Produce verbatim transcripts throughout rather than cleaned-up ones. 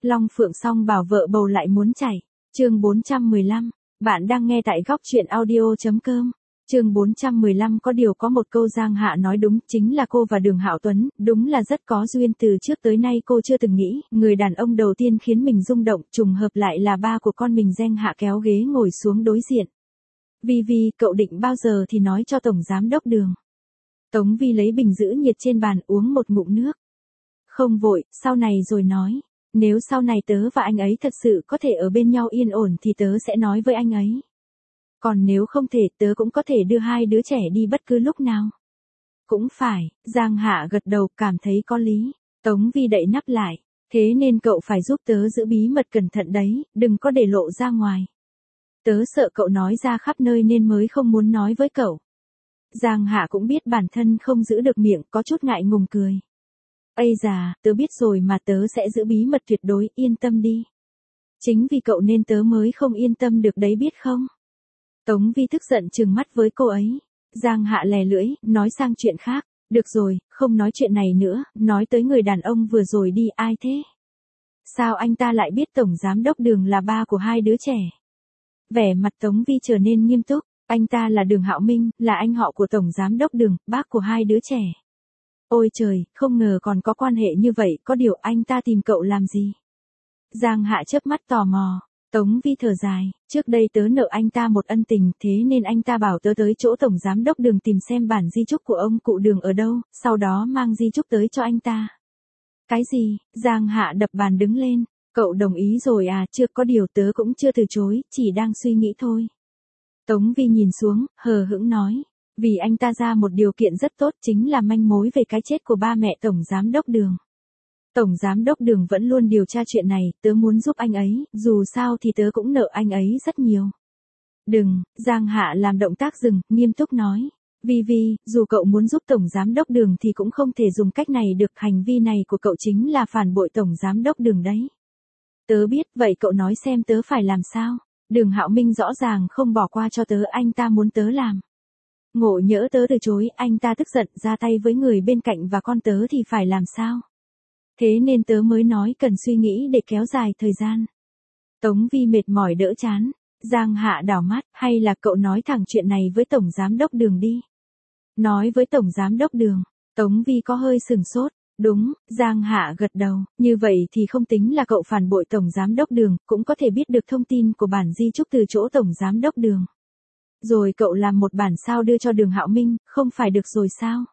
Long Phượng song bảo vợ bầu lại muốn chảy. Chương bốn trăm mười lăm, bạn đang nghe tại góc truyện audio chấm com. Chương bốn trăm mười lăm có điều có một câu Giang Hạ nói đúng, chính là cô và Đường Hạo Tuấn, đúng là rất có duyên, từ trước tới nay cô chưa từng nghĩ, người đàn ông đầu tiên khiến mình rung động, trùng hợp lại là ba của con mình. Giang Hạ kéo ghế ngồi xuống đối diện. Vi Vi, cậu định bao giờ thì nói cho Tổng Giám Đốc Đường. Tống Vi lấy bình giữ nhiệt trên bàn uống một ngụm nước. Không vội, sau này rồi nói. Nếu sau này tớ và anh ấy thật sự có thể ở bên nhau yên ổn thì tớ sẽ nói với anh ấy. Còn nếu không thể, tớ cũng có thể đưa hai đứa trẻ đi bất cứ lúc nào. Cũng phải, Giang Hạ gật đầu, cảm thấy có lý. Tống Vi đậy nắp lại. Thế nên cậu phải giúp tớ giữ bí mật cẩn thận đấy, đừng có để lộ ra ngoài. Tớ sợ cậu nói ra khắp nơi nên mới không muốn nói với cậu. Giang Hạ cũng biết bản thân không giữ được miệng, có chút ngại ngùng cười. Ây già, tớ biết rồi mà, tớ sẽ giữ bí mật tuyệt đối, yên tâm đi. Chính vì cậu nên tớ mới không yên tâm được đấy biết không? Tống Vi tức giận trừng mắt với cô ấy. Giang Hạ lè lưỡi, nói sang chuyện khác. Được rồi, không nói chuyện này nữa, nói tới người đàn ông vừa rồi đi, ai thế? Sao anh ta lại biết Tổng Giám Đốc Đường là ba của hai đứa trẻ? Vẻ mặt Tống Vi trở nên nghiêm túc. Anh ta là Đường Hạo Minh, là anh họ của Tổng Giám Đốc Đường, bác của hai đứa trẻ. Ôi trời, không ngờ còn có quan hệ như vậy, có điều anh ta tìm cậu làm gì? Giang Hạ chớp mắt tò mò. Tống Vi thở dài, trước đây tớ nợ anh ta một ân tình, thế nên anh ta bảo tớ tới chỗ Tổng Giám Đốc Đường tìm xem bản di chúc của ông cụ Đường ở đâu, sau đó mang di chúc tới cho anh ta. Cái gì? Giang Hạ đập bàn đứng lên. Cậu đồng ý rồi à? Chưa, có điều tớ cũng chưa từ chối, chỉ đang suy nghĩ thôi. Tống Vi nhìn xuống, hờ hững nói. Vì anh ta ra một điều kiện rất tốt, chính là manh mối về cái chết của ba mẹ Tổng Giám Đốc Đường. Tổng Giám Đốc Đường vẫn luôn điều tra chuyện này, tớ muốn giúp anh ấy, dù sao thì tớ cũng nợ anh ấy rất nhiều. Đừng, Giang Hạ làm động tác dừng, nghiêm túc nói. Vi Vi, dù cậu muốn giúp Tổng Giám Đốc Đường thì cũng không thể dùng cách này được, hành vi này của cậu chính là phản bội Tổng Giám Đốc Đường đấy. Tớ biết, vậy cậu nói xem tớ phải làm sao? Đường Hạo Minh rõ ràng không bỏ qua cho tớ, anh ta muốn tớ làm. Ngộ nhỡ tớ từ chối, anh ta tức giận ra tay với người bên cạnh và con tớ thì phải làm sao? Thế nên tớ mới nói cần suy nghĩ để kéo dài thời gian. Tống Vi mệt mỏi đỡ chán. Giang Hạ đảo mắt, hay là cậu nói thẳng chuyện này với Tổng Giám Đốc Đường đi. Nói với Tổng Giám Đốc Đường. Tống Vi có hơi sừng sốt. Đúng, Giang Hạ gật đầu, như vậy thì không tính là cậu phản bội Tổng Giám Đốc Đường, cũng có thể biết được thông tin của bản di chúc từ chỗ Tổng Giám Đốc Đường. Rồi cậu làm một bản sao đưa cho Đường Hạo Minh, không phải được rồi sao?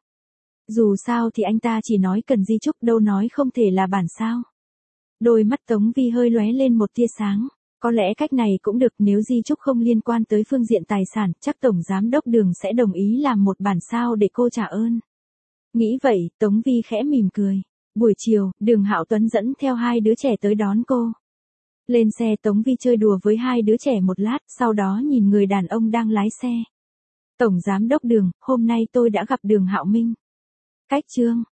Dù sao thì anh ta chỉ nói cần di chúc, đâu nói không thể là bản sao. Đôi mắt Tống Vi hơi lóe lên một tia sáng. Có lẽ cách này cũng được, nếu di chúc không liên quan tới phương diện tài sản, chắc Tổng Giám Đốc Đường sẽ đồng ý làm một bản sao để cô trả ơn. Nghĩ vậy, Tống Vi khẽ mỉm cười. Buổi chiều, Đường Hạo Tuấn dẫn theo hai đứa trẻ tới đón cô. Lên xe, Tống Vi chơi đùa với hai đứa trẻ một lát, sau đó nhìn người đàn ông đang lái xe. Tổng Giám Đốc Đường, hôm nay tôi đã gặp Đường Hạo Minh. Cách chương